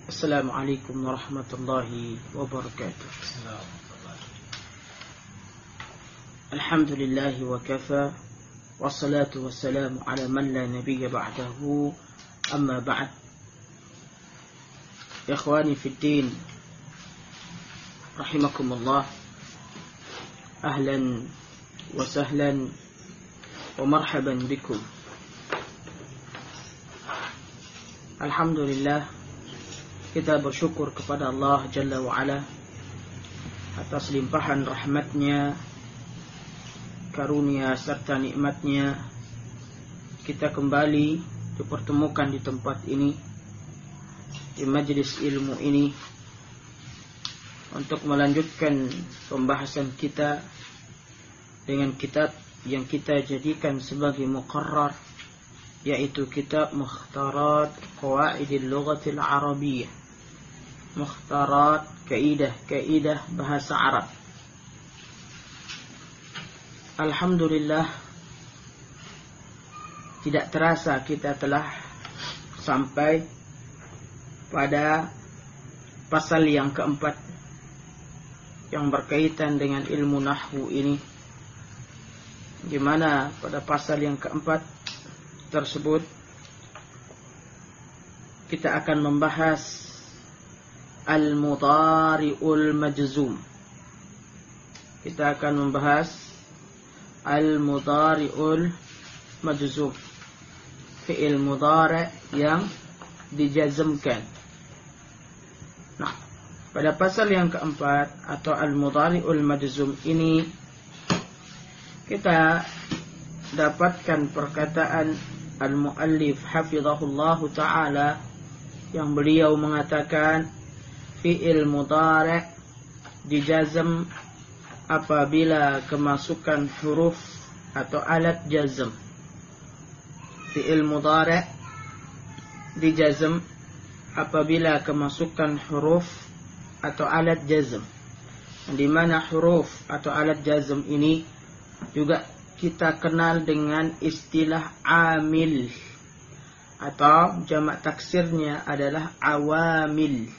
Assalamualaikum warahmatullahi wabarakatuh. Alhamdulillah wa kafa, wassalatu wassalamu ala man la nabiyya ba'dahu, amma ba'd. Ikhwani fid din, rahimakumullah. Ahlan wa sahlan wa marhaban bikum. Alhamdulillah, kita bersyukur kepada Allah Jalla wa'ala atas limpahan rahmatnya, karunia serta nikmatnya. Kita kembali dipertemukan di tempat ini, di majelis ilmu ini, untuk melanjutkan pembahasan kita dengan kitab yang kita jadikan sebagai muqarrar, yaitu kitab Mukhtarat Qawaidil Lughatil Arabiyyah, Mukhtarat kaidah bahasa Arab. Alhamdulillah, tidak terasa kita telah sampai pada pasal yang keempat yang berkaitan dengan ilmu nahwu ini, di mana pada pasal yang keempat tersebut kita akan membahas al-mudhari'ul majzum. Kita akan membahas al-mudhari'ul majzum, fi'il mudhari' yang dijazmkan. Nah, pada pasal yang keempat atau al-mudhari'ul majzum ini kita dapatkan perkataan al-muallif hafizahullahu ta'ala yang beliau mengatakan fi'il mudhari' dijazm apabila kemasukan huruf atau alat jazm. Fi'il mudhari' dijazm apabila kemasukan huruf atau alat jazm, di mana huruf atau alat jazm ini juga kita kenal dengan istilah amil, atau jamak taksirnya adalah awamil.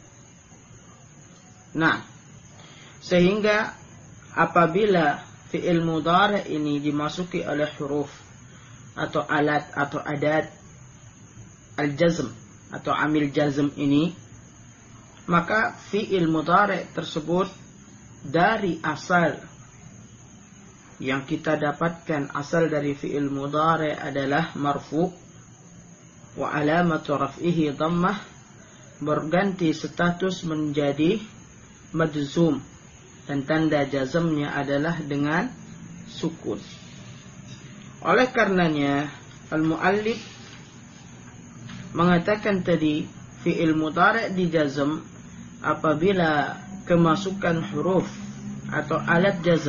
Nah, sehingga apabila fi'il mudhari' ini dimasuki oleh huruf atau alat atau adat al-jazm atau amil jazm ini, maka fi'il mudhari' tersebut dari asal yang kita dapatkan, asal dari fi'il mudhari' adalah marfu' wa alamatu raf'ihi dhammah, berganti status menjadi majzum, dan tanda jazmnya adalah dengan sukun. Oleh karenanya al-muallif mengatakan tadi fi'il mudhari' dijazm apabila kemasukan huruf atau alat jazm.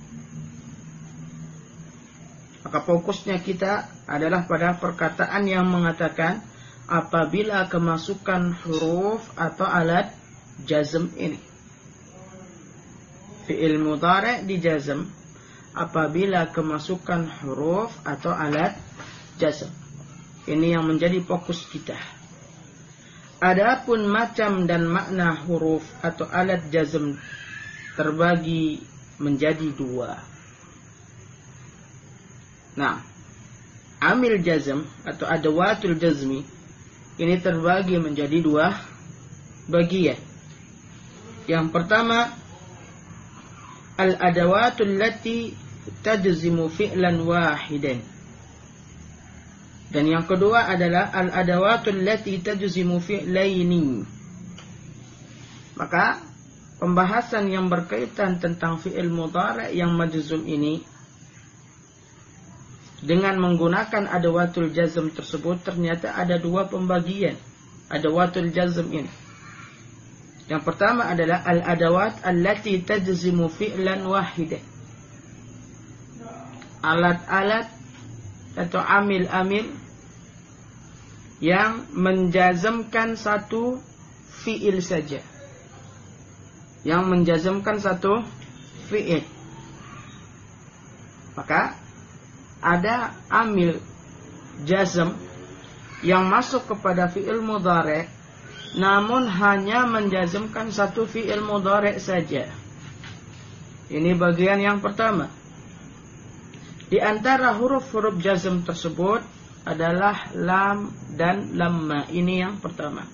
Maka fokusnya kita adalah pada perkataan yang mengatakan apabila kemasukan huruf atau alat jazm ini. Fi'il mudhari' dijazm apabila kemasukan huruf atau alat jazm. Ini yang menjadi fokus kita. Adapun macam dan makna huruf atau alat jazm terbagi menjadi dua. Nah, amil jazm atau adawatul jazmi ini terbagi menjadi dua bagian. Yang pertama, al-adawatul lati tajzimu fi'lan wahidan. Dan yang kedua adalah al-adawatul lati tajzimu fi'laini. Maka pembahasan yang berkaitan tentang fi'il mudhari' yang majzum ini dengan menggunakan adawatul jazm tersebut, ternyata ada dua pembagian adawatul jazm ini. Yang pertama adalah al-adawat allati tajzimu fi'lan wahidan. Alat-alat atau amil-amil yang menjazmkan satu fi'il saja. Yang menjazmkan satu fi'il. Maka ada amil jazm yang masuk kepada fi'il mudhari' namun hanya menjazmkan satu fi'il mudhari' saja. Ini bagian yang pertama. Di antara huruf-huruf jazm tersebut adalah lam dan lamma. Ini yang pertama.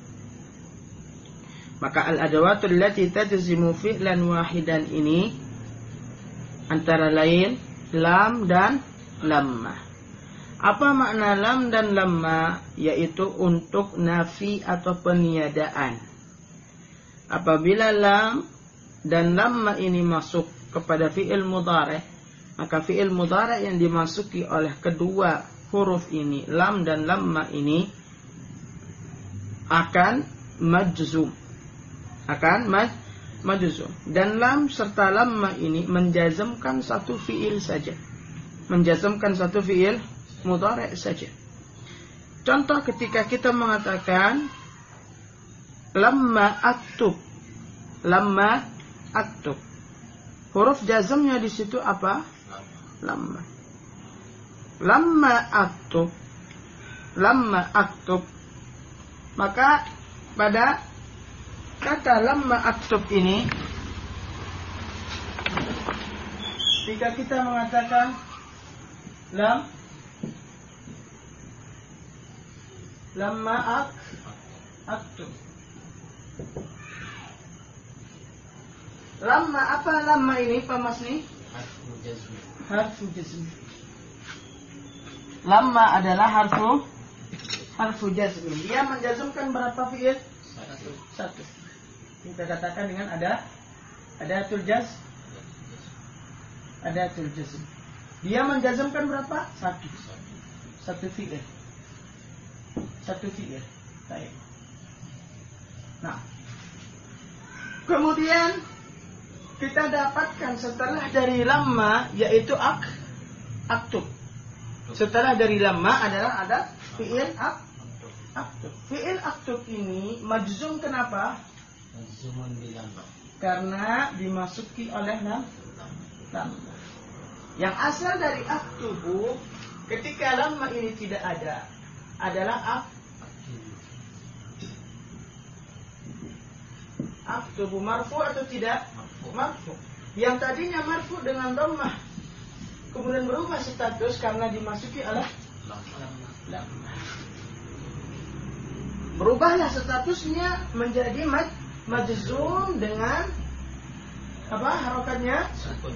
Maka al-adawatul lati tajzimu fi'lan wahidan ini antara lain lam dan lamma. Apa makna lam dan lamma? Yaitu untuk nafi atau peniadaan. Apabila lam dan lamma ini masuk kepada fi'il mudhari', maka fi'il mudhari' yang dimasuki oleh kedua huruf ini, lam dan lamma ini, akan majzum. Majzum. Dan lam serta lamma ini menjazmkan satu fi'il saja. Menjazmkan satu fi'il mudhari' saja. Contoh ketika kita mengatakan lamma aktub. Lamma aktub. Huruf jazmnya di situ apa? Lamma. Lamma aktub. Lamma aktub. Maka pada kata lamma aktub ini, jika kita mengatakan lamma aktub. Lamma, apa lamma ini Pak Masni? Harfu jazm. Lamma adalah harfu jazm. Dia menjazmkan berapa fi'il? Satu. Kita katakan dengan adatul jazm. Dia menjazmkan berapa? Satu fi'il. Baik. Nah, kemudian kita dapatkan setelah dari lamma yaitu aktub. Setelah dari lamma adalah ada fi'il aktub. Fi'il aktub ini majzum kenapa? Majzumun bilamma. Karena dimasuki oleh lamma. Yang asal dari aktubu ketika lamma ini tidak ada adalah aktubu marfu atau tidak? Marfu. Yang tadinya marfu dengan dhammah kemudian berubah status karena dimasuki oleh lamma. Berubahlah statusnya menjadi majzum dengan apa harokatnya? Sukun.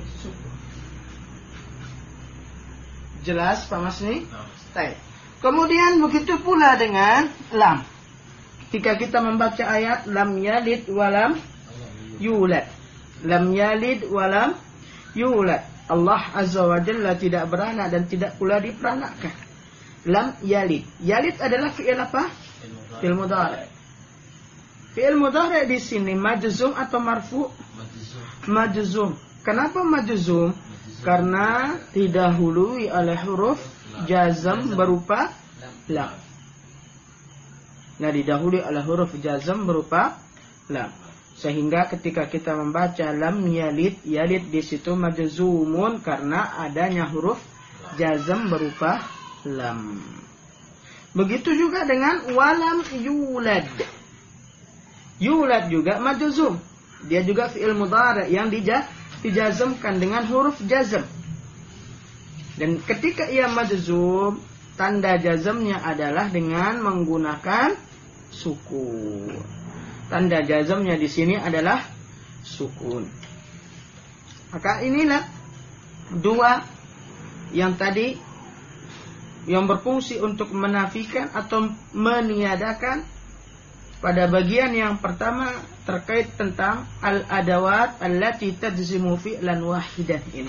Jelas Pak Masni? Baik. Kemudian begitu pula dengan lam. Ketika kita membaca ayat lam yalid walam yulad. Lam yalid walam yulad. Allah Azza wa Jalla tidak beranak dan tidak pula diperanakkan. Lam yalid. Yalid adalah fi'il apa? Fi'il mudhari'. Fi'il mudhari' di sini majzum atau marfu? Majzum. Kenapa majzum? Karena didahului oleh huruf jazm berupa lam. Nah, didahului oleh huruf jazm berupa lam. Sehingga ketika kita membaca lam yalid, yalid di situ majzumun karena adanya huruf jazm berupa lam. Begitu juga dengan walam yulad. Yulad juga majzum. Dia juga fi'il mudhari' yang dijazmkan dengan huruf jazm. Dan ketika ia majzum, tanda jazmnya adalah dengan menggunakan sukun. Tanda jazmnya di sini adalah sukun. Maka inilah dua yang tadi yang berfungsi untuk menafikan atau meniadakan. Pada bagian yang pertama terkait tentang al-adawat allati tajzimu fi'lan wahidan ini.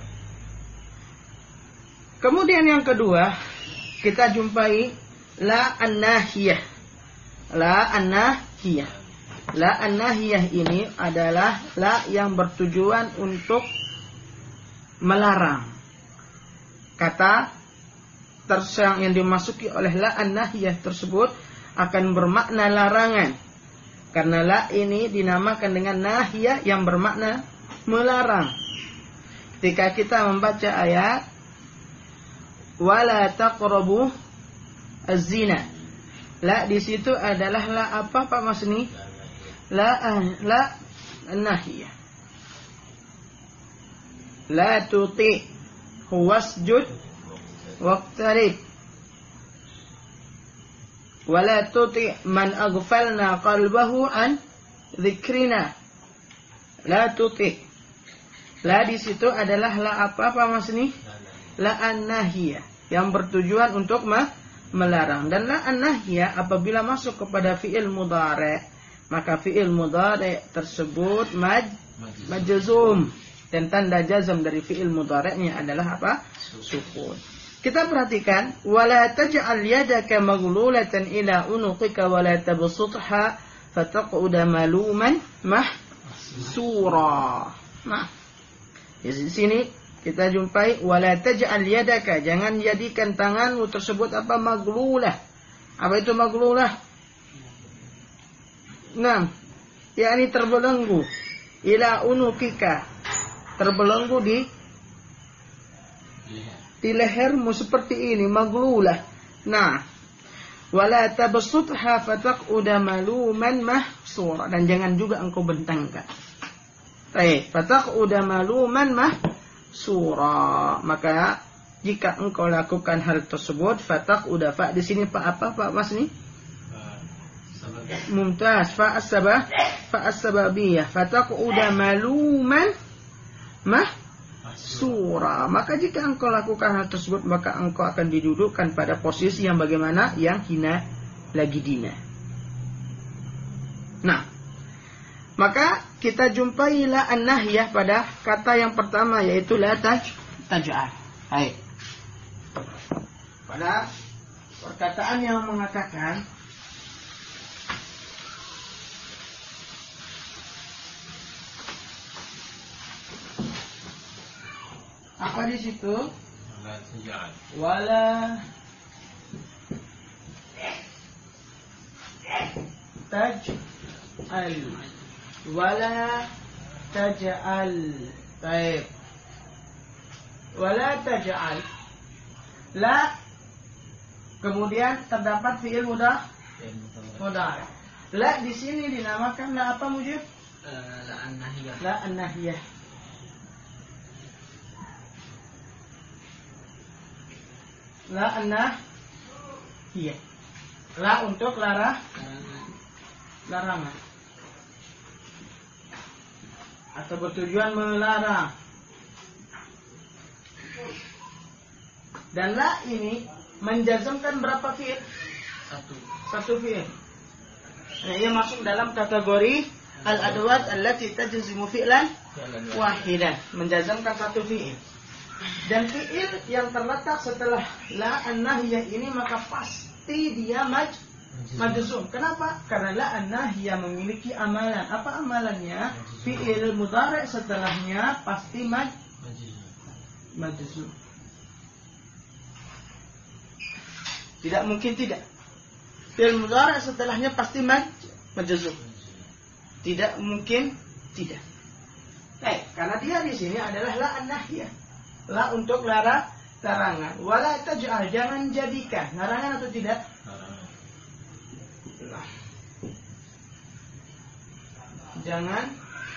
Kemudian yang kedua kita jumpai la an-nahiyah. La an-nahiyah. La an-nahiyah ini adalah la yang bertujuan untuk melarang. Kata yang dimasuki oleh la an-nahiyah tersebut akan bermakna larangan. Karena la ini dinamakan dengan nahiyah yang bermakna melarang. Ketika kita membaca ayat wala taqrabu az-zina. La di situ adalah la apa Pak Masni? La nahiyah. La tuti wasjud waqtarib. Wala tuti man aghfalna qalbahu an dzikrina. La tuti. La di situ adalah la apa Pak Masni? La an-nahiyah yang bertujuan untuk melarang. Dan la an-nahiyah apabila masuk kepada fi'il mudhari', maka fi'il mudhari' tersebut majzum. Dan tanda jazam dari fi'il mudhari'nya adalah apa? Sukun. Kita perhatikan, wala taj'al yadaka maghlulatan ila unuqika wala tabsutha fataq'uda maluman mahsura. Nah, di sini kita jumpai wala taj'al yadaka, jangan jadikan tanganmu tersebut apa? Maghlulah. Apa itu maghlulah? Nah, yakni terbelenggu ila unuqika, terbelenggu di lehermu seperti ini, maghlulah. Nah, wala tabsutha fataq'uda maluman mahsura, dan jangan juga engkau bentangkan. Baik, fataq'uda maluman mahsura. Maka jika engkau lakukan hal tersebut, fataq'uda, fa di sini Pak apa Pak Masni? Mumtaz, fa as-sababiyah. Fataq'uda maluman mahsura. Maka jika engkau lakukan hal tersebut, maka engkau akan didudukkan pada posisi yang bagaimana? Yang hina lagi dina. Nah, maka kita jumpai la an-nahyah pada kata yang pertama, yaitu la taj'al. Baik. Pada perkataan yang mengatakan apa di situ? Wala taj'al. Wala taj'al. Baik. Wala taj'al. La, kemudian terdapat fi'il mudhari'. La di sini dinamakan la apa Mujib? La an-nahiyah. La an-nahiyah. La an-nahiyah. La untuk larangan. Atau bertujuan melarang. Dan la ini menjazmkan berapa fi'il? Satu fi'il. Nah, ia masuk dalam kategori al-adawat allati tajzimu fi'lan wahidan, menjazmkan satu fi'il. Dan fi'il yang terletak setelah la an-nahiyah ini maka pasti dia majzum. Kenapa? Karena la an-nahiyah memiliki amalan. Apa amalannya? Fi'il mudhari' setelahnya pasti majzum. Tidak mungkin tidak. Fi'il mudhari' setelahnya pasti majzum. Tidak mungkin tidak. Karena dia di sini adalah la an-nahiyah. La untuk larangan. Wala taj'al, jangan jadikan. Larangan atau tidak? Larangan. Jangan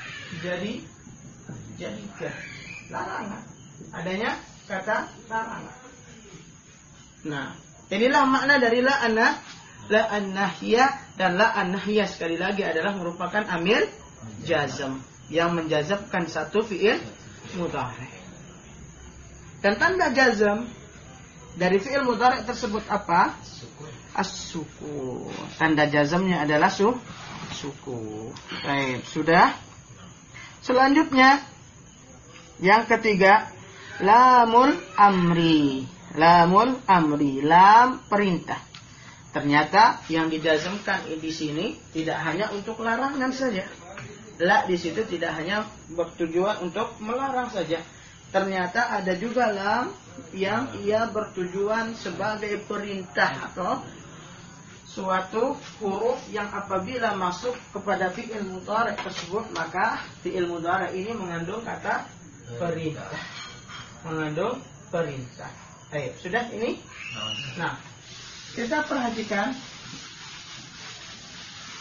jadikan. Larangan. Adanya kata larangan. Nah, inilah makna dari la an-nahiyah. Dan la an-nahiyah sekali lagi adalah merupakan amil jazm yang menjazmkan satu fi'il mudhari'. Dan tanda jazm dari fi'il mudhari' tersebut apa? As-sukun. Tanda jazmnya adalah sukun. Baik, sudah. Selanjutnya yang ketiga, lamul amri. Lamul amri, lam perintah. Ternyata yang dijazmkan di sini tidak hanya untuk larangan saja. La di situ tidak hanya bertujuan untuk melarang saja. Ternyata ada juga lam yang ia bertujuan sebagai perintah atau suatu huruf yang apabila masuk kepada fi'il mudhari' tersebut, maka fi'il mudhari' ini mengandung kata perintah. Mengandung perintah. Sudah ini? Nah, kita perhatikan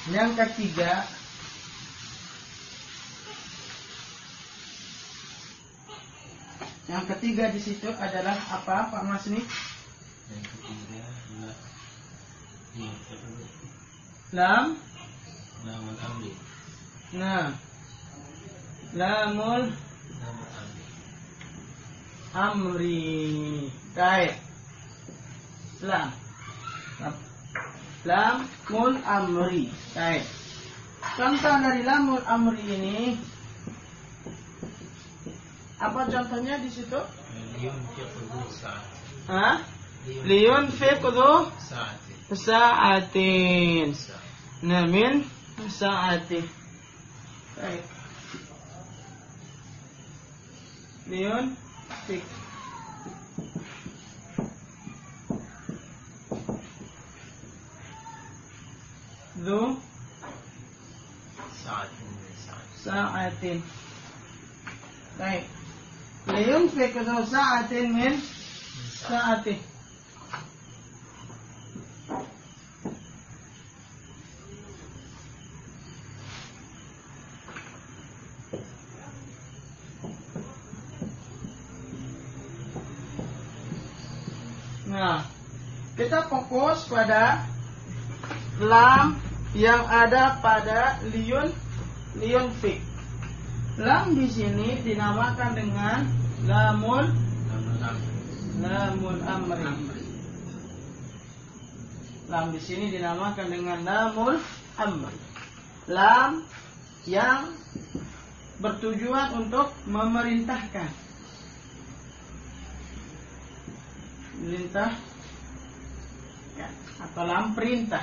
Yang ketiga, di situ adalah apa, Pak Masni? Yang ketiga adalah lamul amri. Nah, lamul amri. Baik. Lamul amri. Baik. Contoh dari lamul amri ini, apa contohnya di situ? Liyun fiqdu sa'atin. Nah, min sa'ati. Baik. Liyun fiqdu sa'atin. Baik. Liyun fiqdu sa'atin min sa'ati. Nah, kita fokus pada lam yang ada pada liyun fiqh. Lam di sini dinamakan dengan lamul amri. Lam di sini dinamakan dengan lamul amri. Lam yang bertujuan untuk memerintahkan. Perintah ya, atau lam perintah.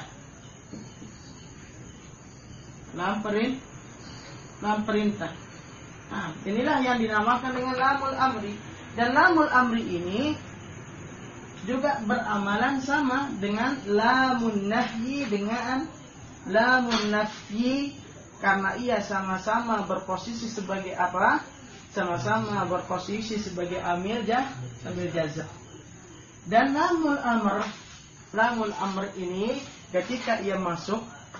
Lam perintah. Nah, inilah yang dinamakan dengan lamul amri. Dan lamul amri ini juga beramalan sama dengan lamun nahyi dengan lamun nafyi, karena ia sama-sama berposisi sebagai apa? Sama-sama berposisi sebagai amil jazm. Dan lamul amr ini ketika ia masuk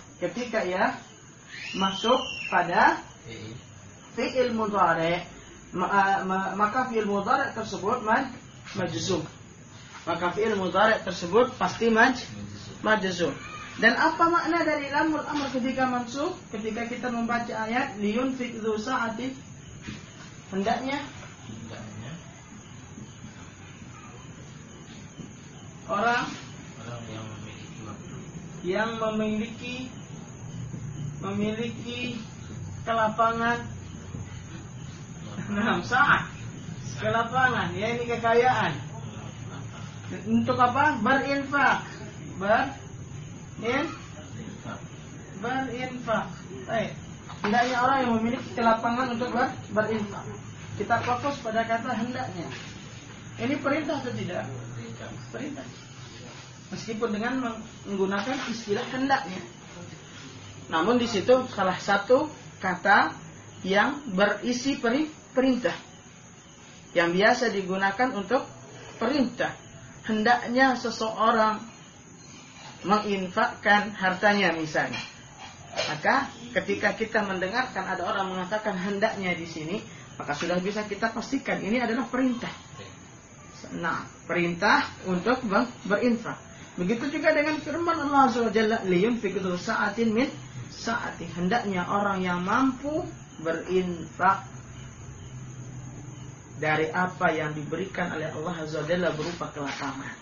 pada fi'il mudhari', maka fi'il mudhari' tersebut majzum. Maka fi'il mudhari' tersebut pasti majzum. Dan apa makna dari lamul amr ketika mansub? Ketika kita membaca ayat liyun fiqdu sa'ati, hendaknya orang yang memiliki kelapangan, saat kelapangan, ya ini kekayaan. Untuk apa? Berinfak. Berinfak. Baik. Hendaknya orang yang memiliki kelapangan untuk berinfak. Kita fokus pada kata hendaknya. Ini perintah atau tidak? Perintah. Meskipun dengan menggunakan istilah hendaknya. Namun di situ salah satu kata yang berisi perintah yang biasa digunakan untuk perintah. Hendaknya seseorang menginfakkan hartanya misalnya. Maka ketika kita mendengarkan ada orang mengatakan hendaknya di sini, maka sudah bisa kita pastikan ini adalah perintah. Nah, perintah untuk berinfak. Begitu juga dengan firman Allah SWT, liyunfiqdu sa'atin min sa'ati. Hendaknya orang yang mampu berinfak dari apa yang diberikan oleh Allah SWT berupa kelapangan,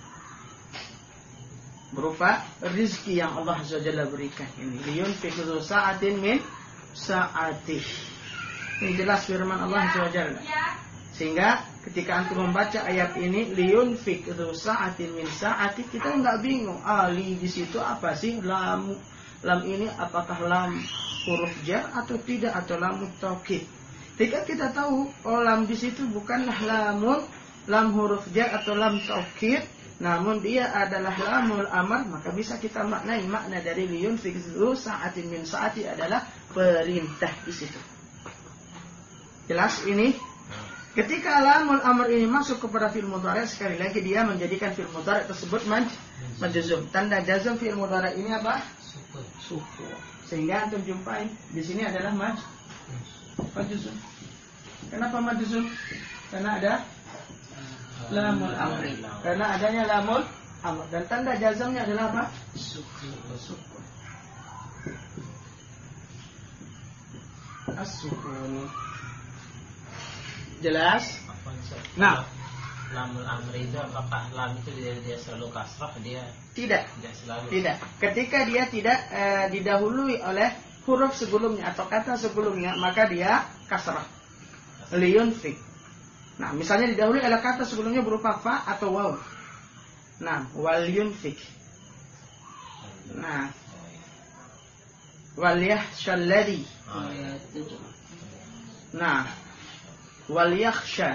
berupa rizki yang Allah SWT berikan. Ini liyunfiqdu sa'atin min sa'ati. Ini jelas firman Allah SWT. Sehingga ketika antum membaca ayat ini liyunfiqdu sa'atin min sa'ati, kita enggak bingung. Li di situ apa sih? Lam ini apakah lam huruf jar atau tidak, atau lam taukid? Ketika kita tahu lam di situ bukanlah lam huruf jar atau lam taukid, namun dia adalah lamul amr, maka bisa kita maknai makna dari liyunfiqdu sa'atin min sa'ati adalah perintah di situ. Jelas ini? Ketika lamul amr ini masuk kepada fi'il mudhari', sekali lagi dia menjadikan fi'il mudhari' tersebut majzum. Tanda jazm fi'il mudhari' ini apa? Sukun. Sehingga antum jumpai di sini adalah majzum. Kenapa majzum? Karena ada lamul amri. Karena adanya lamul amr. Dan tanda jazamnya adalah apa? Sukun. As-sukun. Jelas? Nah, lamul amri itu apakah lam itu dia selalu kasrah? Dia tidak selalu. Tidak. Ketika dia tidak didahului oleh huruf sebelumnya atau kata sebelumnya, maka dia kasrah. Liyunfik. Nah, misalnya didahului oleh kata sebelumnya berupa fa atau waw. Nah, wal yunfik. Nah, wal yakhshal ladzi. Nah, wal yakhsha.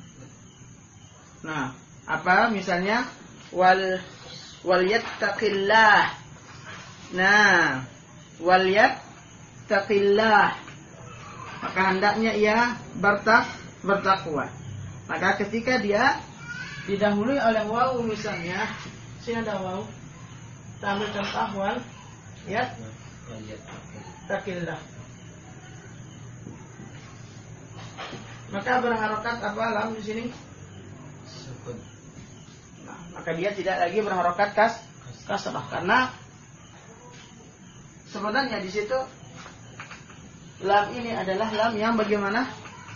Nah, apa misalnya wal yattaqillah. Nah, wal yattaqillah. Maka hendaknya ia bertakwa. Maka ketika dia didahului oleh waw misalnya, sini ada waw. Tampil contoh wal yattaqillah. Maka berharokat apa lam di sini? Sukun. Nah, maka dia tidak lagi berharokat kasrah karena sebenarnya di situ lam ini adalah lam yang bagaimana?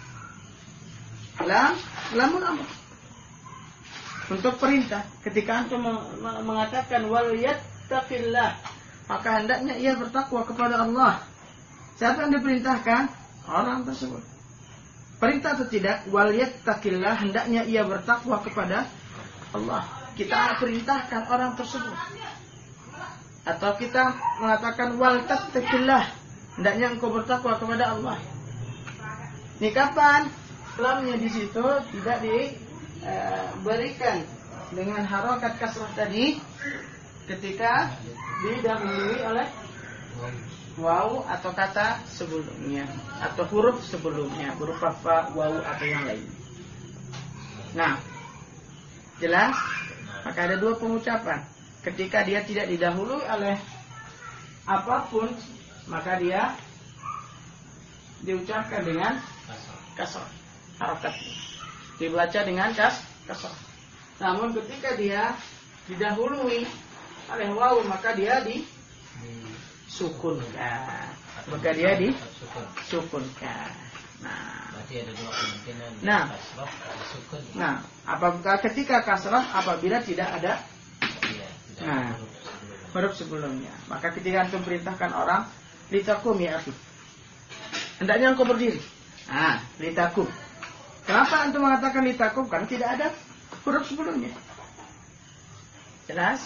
Lamun amr. Untuk perintah. Ketika antum mengatakan wal yattaqillah, maka hendaknya ia bertakwa kepada Allah. Siapa yang diperintahkan? Orang tersebut. Perintah atau tidak? Wal yattaqillah, hendaknya ia bertakwa kepada Allah. Kita perintahkan orang tersebut. Atau kita mengatakan wal tattaqillah, hendaknya engkau bertakwa kepada Allah. Ini kapan? Lamnya di situ tidak diberikan dengan harokat kasrah tadi ketika didahului oleh waw atau kata sebelumnya atau huruf sebelumnya berupa fa, waw atau yang lain. Nah, jelas? Maka ada dua pengucapan. Ketika dia tidak didahului oleh apapun, maka dia diucapkan dengan kasrah. Harokat dibaca dengan kasrah. Namun ketika dia didahului oleh waw, maka dia disukunkan. Maka dia disukunkan. Nah, berarti ada dua kemungkinan. Kasrah atau sukun. Nah, apabila ketika kasrah apabila tidak ada huruf sebelumnya. Maka ketika antum perintahkan orang litakum ya akhi, hendaknya engkau berdiri. Litakum. Kenapa antum mengatakan litakum? Karena tidak ada huruf sebelumnya. Jelas?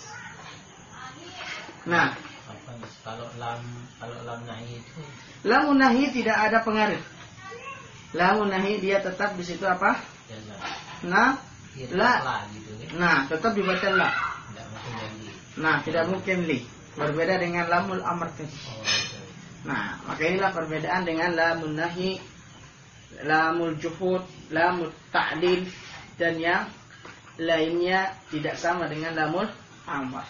Nah, kalau lam nahi itu, lamun nahi tidak ada pengaruh. Lamun nahi dia tetap di situ apa? Nah, la. Gitu, nah, tetap dibaca la. Tidak mungkin li. Nah, tidak mungkin li. Berbeda dengan lamul amr tadi. Nah, maka inilah perbedaan dengan lamun nahi, lamul juhud, lamul ta'lil, dan yang lainnya tidak sama dengan lamul amr.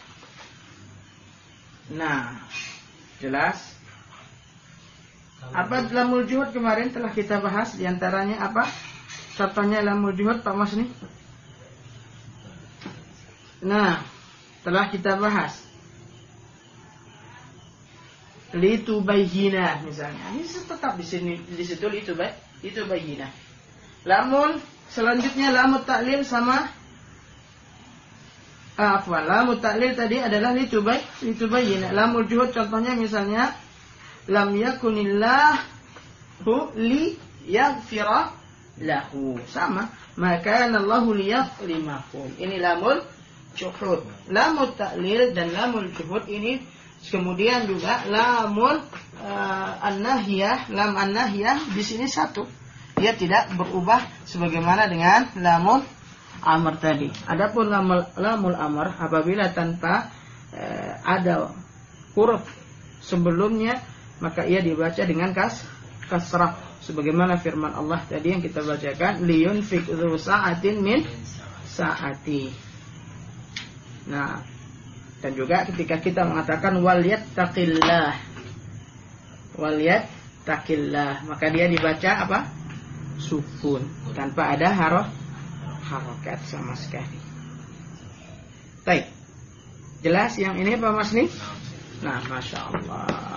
Nah, jelas? Apa lamul juhud kemarin telah kita bahas, diantaranya apa? Contohnya lamul juhud Pak Masni. Nah, telah kita bahas. Litubayyina misalnya. Ini tetap di sini, di situ litubayyina. Lamun selanjutnya lamut ta'lil sama lamut ta'lil tadi adalah litubayyina. Lamul juhud contohnya misalnya lam yakunillahu li yaghfira lahu. Sama, maka Allahu liyadhlimakum. Ini lamul juhud. Lamut ta'lil dan lamul juhud ini kemudian juga lamun an-nahiyah, lam an-nahiyah di sini satu. Dia tidak berubah sebagaimana dengan lamun amr tadi. Adapun lamul amr apabila tanpa ada huruf sebelumnya, maka ia dibaca dengan kasrah sebagaimana firman Allah tadi yang kita bacakan, liyunfik dzu sa'atin min sa'ati. Nah, dan juga ketika kita mengatakan wal yattaqillah, Walyattaqillah. Maka dia dibaca apa? Sukun, tanpa ada harokat sama sekali. Baik. Jelas yang ini Pak Mas nih? Nah, Masya Allah.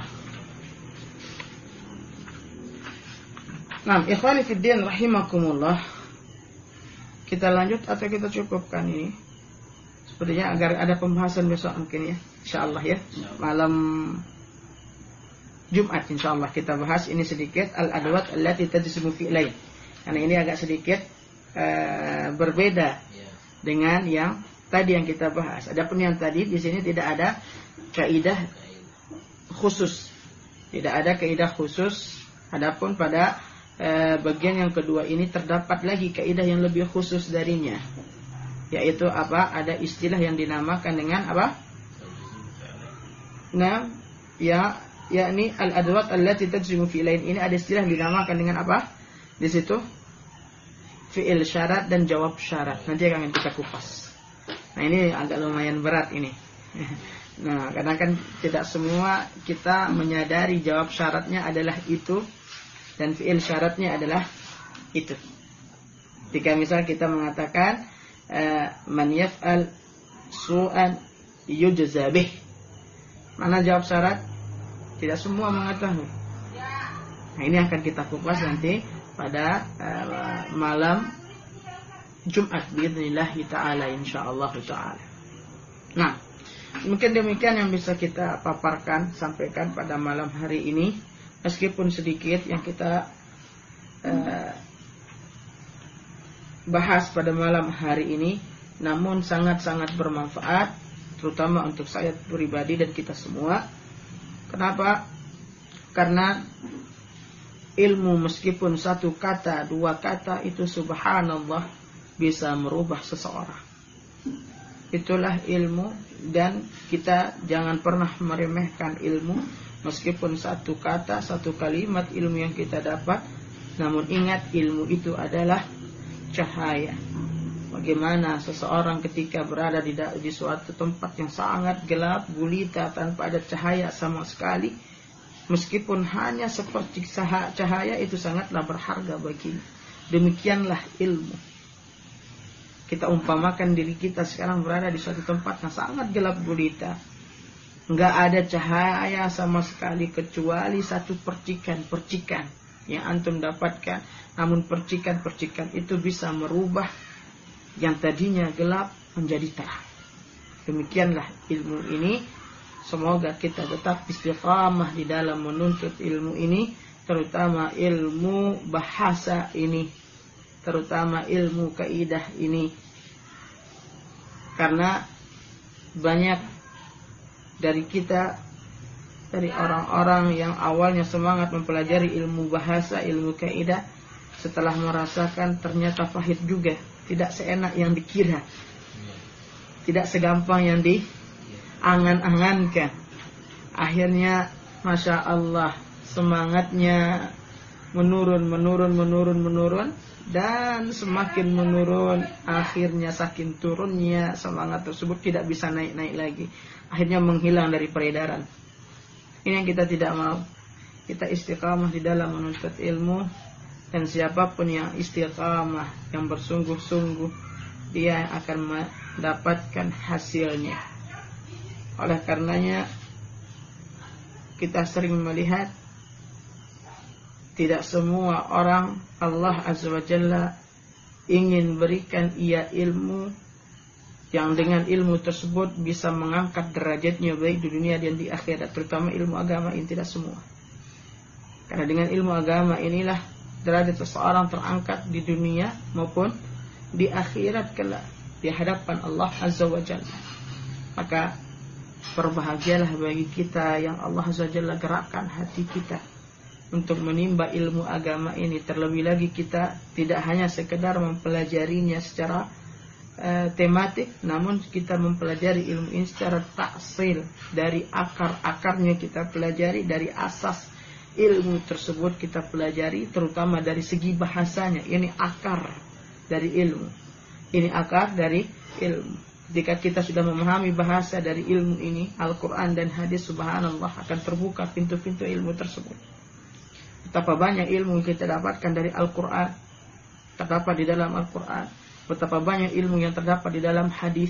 Nah, ikhwani fiddin rahimakumullah. Kita lanjut atau kita cukupkan ini? Sepertinya agar ada pembahasan besok mungkin ya, insyaallah ya. Malam Jumat insyaallah kita bahas ini sedikit al-adawat allati tajzimu fi'lain. Karena ini agak sedikit berbeda dengan yang tadi yang kita bahas. Adapun yang tadi di sini tidak ada kaidah khusus. Tidak ada kaidah khusus. Adapun pada bagian yang kedua ini terdapat lagi kaidah yang lebih khusus darinya. Yaitu apa? Ada istilah yang dinamakan dengan apa? Nah, yakni al-adawat allati tajzimu fi'lain. Ini ada istilah yang dinamakan dengan apa? Di situ fi'il syarat dan jawab syarat. Nanti akan kita kupas. Nah, ini agak lumayan berat ini. Nah, karena kan tidak semua kita menyadari jawab syaratnya adalah itu dan fi'il syaratnya adalah itu. Jika misal kita mengatakan man yaf'al su'an yujza bih. Mana jawab syarat? Tidak semua mengetahui. Nah, ini akan kita kupas nanti pada malam Jumat biidznillah taala insyaallah taala. Nah, mungkin demikian yang bisa kita paparkan sampaikan pada malam hari ini. Meskipun sedikit yang kita bahas pada malam hari ini, namun sangat-sangat bermanfaat, terutama untuk saya pribadi dan kita semua. Kenapa? Karena ilmu meskipun satu kata, dua kata itu subhanallah bisa merubah seseorang. Itulah ilmu, dan kita jangan pernah meremehkan ilmu. Meskipun satu kata, satu kalimat ilmu yang kita dapat, namun ingat ilmu itu adalah cahaya. Bagaimana seseorang ketika berada di suatu tempat yang sangat gelap gulita tanpa ada cahaya sama sekali, meskipun hanya seperti cahaya itu sangatlah berharga baginya. Demikianlah ilmu. Kita umpamakan diri kita sekarang berada di suatu tempat yang sangat gelap gulita, nggak ada cahaya sama sekali kecuali satu percikan-percikan yang antum dapatkan. Namun percikan-percikan itu bisa merubah yang tadinya gelap menjadi terang. Demikianlah ilmu ini. Semoga kita tetap istiqamah di dalam menuntut ilmu ini, terutama ilmu bahasa ini, terutama ilmu kaidah ini. Karena banyak dari kita, dari orang-orang yang awalnya semangat mempelajari ilmu bahasa, ilmu kaidah, setelah merasakan ternyata pahit juga, tidak seenak yang dikira, tidak segampang yang diangan-angankan. Akhirnya Masya Allah semangatnya menurun, dan semakin menurun. Akhirnya saking turunnya semangat tersebut tidak bisa naik-naik lagi, akhirnya menghilang dari peredaran. Ini yang kita tidak mau. Kita istiqamah di dalam menuntut ilmu, dan siapapun yang istiqamah, yang bersungguh-sungguh, dia akan mendapatkan hasilnya. Oleh karenanya kita sering melihat tidak semua orang Allah Azza wa Jalla ingin berikan ia ilmu yang dengan ilmu tersebut bisa mengangkat derajatnya baik di dunia dan di akhirat, terutama ilmu agama ini tidak semua. Karena dengan ilmu agama inilah derajat seseorang terangkat di dunia maupun di akhirat kelak di hadapan Allah Azza wa Jalla. Maka berbahagialah bagi kita yang Allah Azza wa Jalla gerakkan hati kita untuk menimba ilmu agama ini. Terlebih lagi kita tidak hanya sekedar mempelajarinya secara tematik, namun kita mempelajari ilmu ini secara taksil, dari akar-akarnya kita pelajari, dari asas ilmu tersebut kita pelajari, terutama dari segi bahasanya. Ini akar dari ilmu, ini akar dari ilmu. Ketika kita sudah memahami bahasa dari ilmu ini, Al-Quran dan hadis, subhanallah, akan terbuka pintu-pintu ilmu tersebut. Betapa banyak ilmu yang kita dapatkan dari Al-Quran, terdapat di dalam Al-Quran. Betapa banyak ilmu yang terdapat di dalam hadis.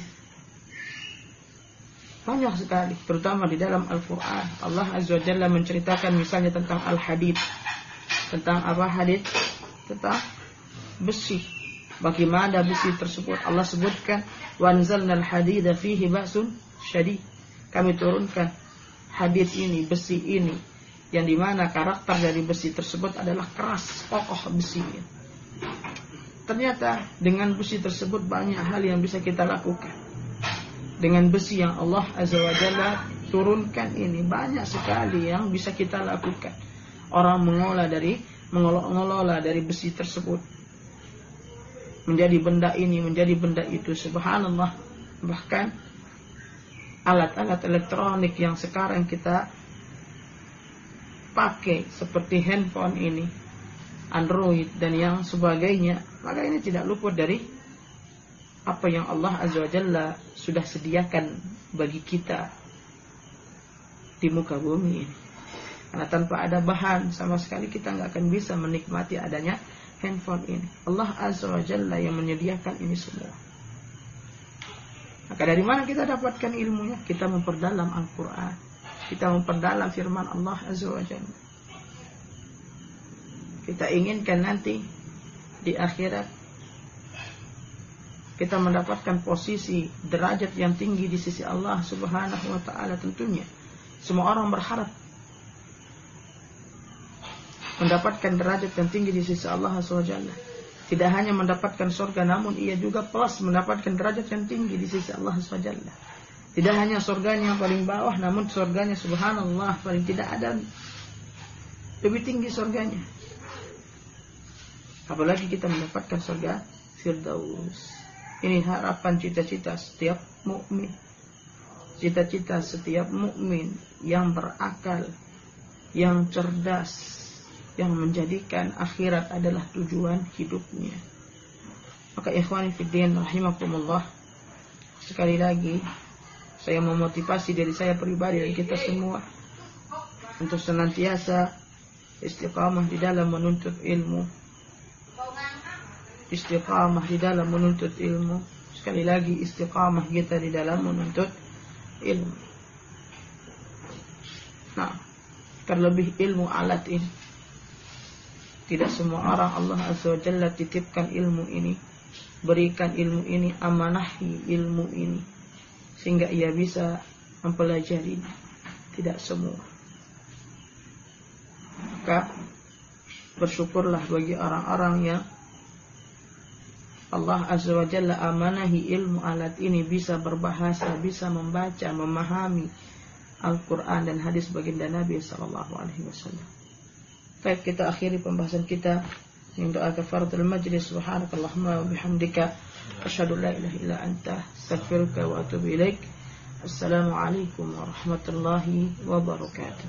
Banyak sekali, terutama di dalam Al-Quran. Allah Azza wa Jalla menceritakan misalnya tentang Al-Hadid. Tentang apa hadid? Tentang besi. Bagaimana besi tersebut? Allah sebutkan, wanzalnal hadida fihi ba'sun syadid. Kami turunkan hadid ini, besi ini, yang dimana karakter dari besi tersebut adalah keras, kokoh besi. Ternyata dengan besi tersebut banyak hal yang bisa kita lakukan. Dengan besi yang Allah Azza wa Jalla turunkan ini, banyak sekali yang bisa kita lakukan. Orang mengolah dari besi tersebut menjadi benda ini, menjadi benda itu, subhanallah. Bahkan alat-alat elektronik yang sekarang kita pakai seperti handphone ini, Android dan yang sebagainya, maka ini tidak luput dari apa yang Allah Azza wa Jalla sudah sediakan bagi kita di muka bumi ini. Karena tanpa ada bahan sama sekali kita nggak akan bisa menikmati adanya handphone ini. Allah Azza wa Jalla yang menyediakan ini semua. Maka dari mana kita dapatkan ilmunya? Kita memperdalam Al-Quran, kita memperdalam firman Allah Azza wa Jalla. Kita inginkan nanti di akhirat kita mendapatkan posisi derajat yang tinggi di sisi Allah Subhanahu wa ta'ala. Tentunya semua orang berharap mendapatkan derajat yang tinggi di sisi Allah SWT. Tidak hanya mendapatkan surga, namun ia juga plus mendapatkan derajat yang tinggi di sisi Allah SWT. Tidak hanya surganya yang paling bawah, namun surganya subhanallah paling tidak ada lebih tinggi surganya. Apalagi kita mendapatkan surga Firdaus. Ini harapan cita-cita setiap mukmin. Cita-cita setiap mukmin yang berakal, yang cerdas, yang menjadikan akhirat adalah tujuan hidupnya. Maka ikhwani fiddin rahimakumullah, sekali lagi saya memotivasi diri saya pribadi dan kita semua untuk senantiasa istiqamah di dalam menuntut ilmu. Istiqamah di dalam menuntut ilmu. Sekali lagi istiqamah kita di dalam menuntut ilmu. Nah, terlebih ilmu alat ini. Tidak semua orang Allah Azza wa Jalla titipkan ilmu ini, berikan ilmu ini, amanahi ilmu ini, sehingga ia bisa mempelajarinya. Tidak semua. Maka bersyukurlah bagi orang-orang yang Allah Azza wa Jalla amanahi ilmu alat ini, bisa berbahasa, bisa membaca, memahami Al-Quran dan hadis baginda Nabi sallallahu alaihi wasallam. Baik, kita akhiri pembahasan kita dengan doa kafaratul majlis. Subhanakallahumma wa bihamdika asyhadu an la ilaha illa anta astaghfiruka wa atubu ilaik. Assalamualaikum warahmatullahi wabarakatuh.